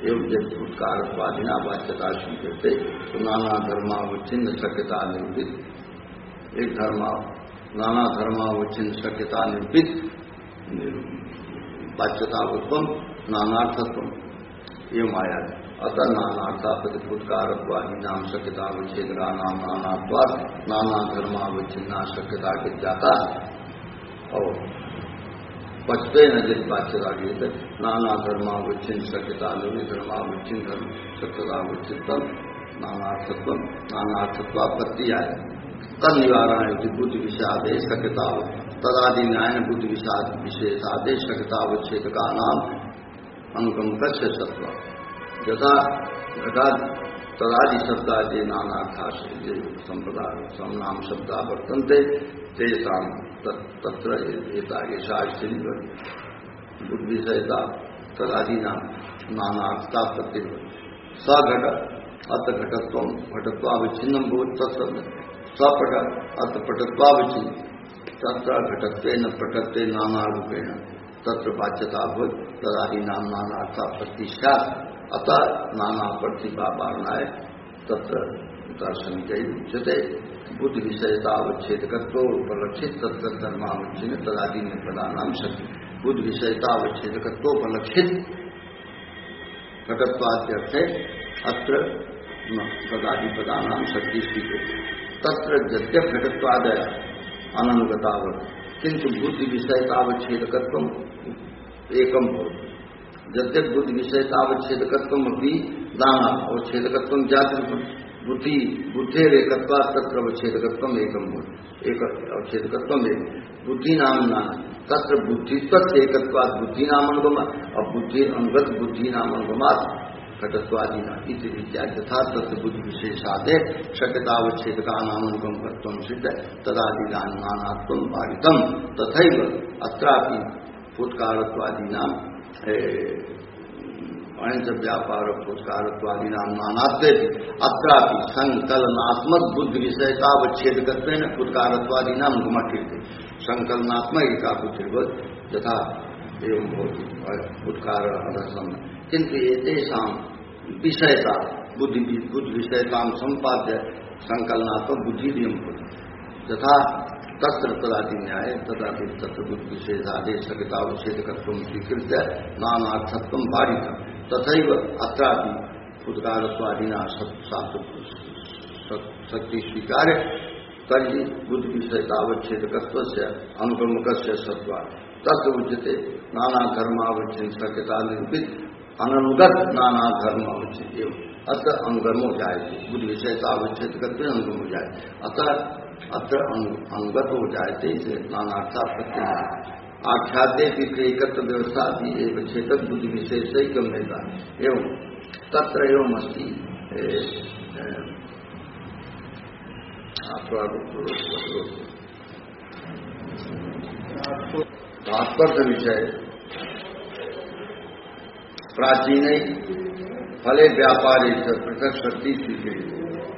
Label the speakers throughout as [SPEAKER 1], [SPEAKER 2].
[SPEAKER 1] एवं जब भूतकारत्वादिना वाच्यता स्वीकृत तो नाना धर्मावच्छिन्न शक्यता निरूपित, एक नाना धर्मावच्छिन्न शक्यता निरूपित वाच्यतावत्वम नानार्थत्वम एवं आया। अतः नानार्था प्रतिभूतकारत्वादि नाम शक्यतावच्छेदका नाम नानात्वाद नाना धर्मावच्छिन्ना शक्यता के जाता। और पचते न जिस वाच्यता की नाना धर्मावच्छिन्न शक्यता धर्मावच्छिन्न धर्म शक्यतावच्छिन्नम नानार्थत्व नानार्थत्वापत्ति आए। तद निवारण बुद्धि विषादेश शक्यता तदादि न्याय बुद्धि विशेषादेश शक्यतावच्छेद का नाम अंगम कस्य सत्व यथा घटा तदादि शब्दादि नानार्था संप्रदा समनाम शब्दा वर्तन्ते तेषां तत्र एषा स्थिति बुद्धि विषयता तदादि नानार्था प्रति स घट अत घटत्व घटत्वावच्छिन्नं भवति तत्शब्द स्वपट अत पटत्वावच्छिन्न तत्र घटत्वेन पटत्वे नानारूपेण तत्र वाच्यता भवति तदादि नाम नानार्था प्रति स्यात्। अतः नाना प्रतिभावनाय तत्र दर्शनिकै उच्यते। बुद्धि विषयतावच्छेदकत्व उपलक्षित तत्र धर्मावच्छिन्न तदादि पदानाम शक्ति बुद्धि विषयतावच्छेदकत्व उपलक्षित घटत्वाद्यर्थे अत्र तदादि पदानाम शक्ति स्वीकृत। तत्र यद्यप घटत्वादय अननुगतावत् किंतु बुद्धि विषयतावच्छेदकत्व एकम भवति। यद्यप बुद्धि विषयतावच्छेदकत्वम अपि दाना अवच्छेदकत्वम जाति बुद्धेरेकत्वात् तत्र अवच्छेदकत्वम एकम भवति। एक अवच्छेदकत्वम एक बुद्धि नाम नाना तत्र बुद्धित्व एकत्वात् बुद्धि नाम अनुगमात् और बुद्धि अनुगत बुद्धि नाम अनुगमात् घटत्वादिना इति यथा तत्र बुद्धि विशेषादे शक्यतावच्छेदका नाम अनुगमकत्वम सिद्ध तदादि नानात्वम पारितम तथैव अत्रापि फुत्कारत्वादीनां अणिच व्यापार फुत्कारत्वादीनां नानात्वेति अत्रापि संकलनात्मक बुद्धि विषयतावच्छेदकत्वेन फुत्कारत्वादीनां अनुगमक्रियते। संकलनात्मक एकाबुद्धिर्वत् यथा एवं भवति फुत्कार अदर्शन किंतु एतेषां विषयता बुद्धि विषयतां संपाद्य संकलनात्मक बुद्धिदियं भवति यथा तत्र तदादि न्याय तदादि तत्र बुद्धि विशेषादेश शक्यतावच्छेदकत्वं स्वीकृत्य नानार्थत्वं पारितं तथैव अत्रापि फुत्कारत्वादिना शक्ति स्वीकार्य तर्हि बुद्धि विषयतावच्छेदकत्वस्य अनुगमकस्य सत्त्वात् तत्र उच्यते नाना धर्मावच्छिन्न शक्यता निरूपित अनुगत नाना धर्मावच्छिन्न एवं अतः अनुगम हो जाएगी बुद्धि विषयतावच्छेदकत्व अनुगम हो जाए। अतः अत्र अनुगत हो जाते इसे नानार्था प्रत्यय आख्याते एकत्र व्यवस्था भी एक क्षेत्र बुद्धि विशेष से कम रहता एवं तत्र एवं अस्ति तात्पर्य विषय प्राचीन फले व्यापारे पृथक शक्ति स्वीक्रियते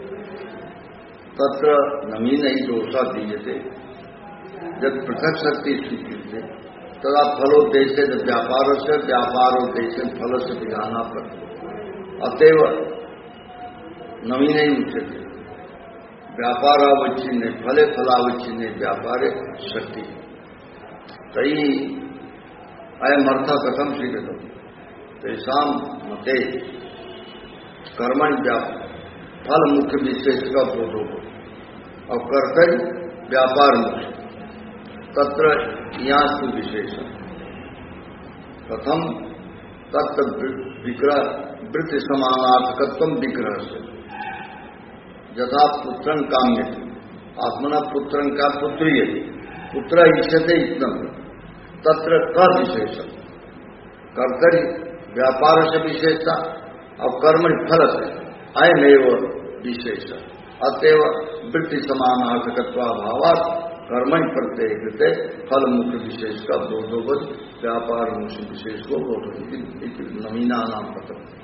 [SPEAKER 1] तत्र नवीन ही दोषा दीयते जब पृथक शक्ति स्वीक्रियते तदा फलोद्देश्य व्यापार से व्यापारोद्देश्य फल से विधाना पर अतएव नवीन ही उच्यते व्यापारावच्छिन्ने फले फलावच्छिन्ने व्यापारे शक्ति तई अयमर्थ कथम स्वीकृतम तेषां मते कर्मणि फल मुख्य विशेष का बोध हो और कर्तव्य व्यापार मुख्य तत्र यहाँ विशेष प्रथम तत्र विग्रह वृत्ति समानार्थकत्व विग्रह से यथा पुत्रं काम्य आत्मना पुत्रं का पुत्री पुत्र इष्यते इतम तत्र का विशेष कर्तव्य व्यापार से विशेषता और कर्मणि फल से अयमेव विशेष अतएव वृत्ति समानार्थकत्वाभावात् कर्मणि प्रत्यय कृते फल मुख्य विशेष का बोधोवत व्यापार मुख्य विशेष को बोध नवीना नाम पत्र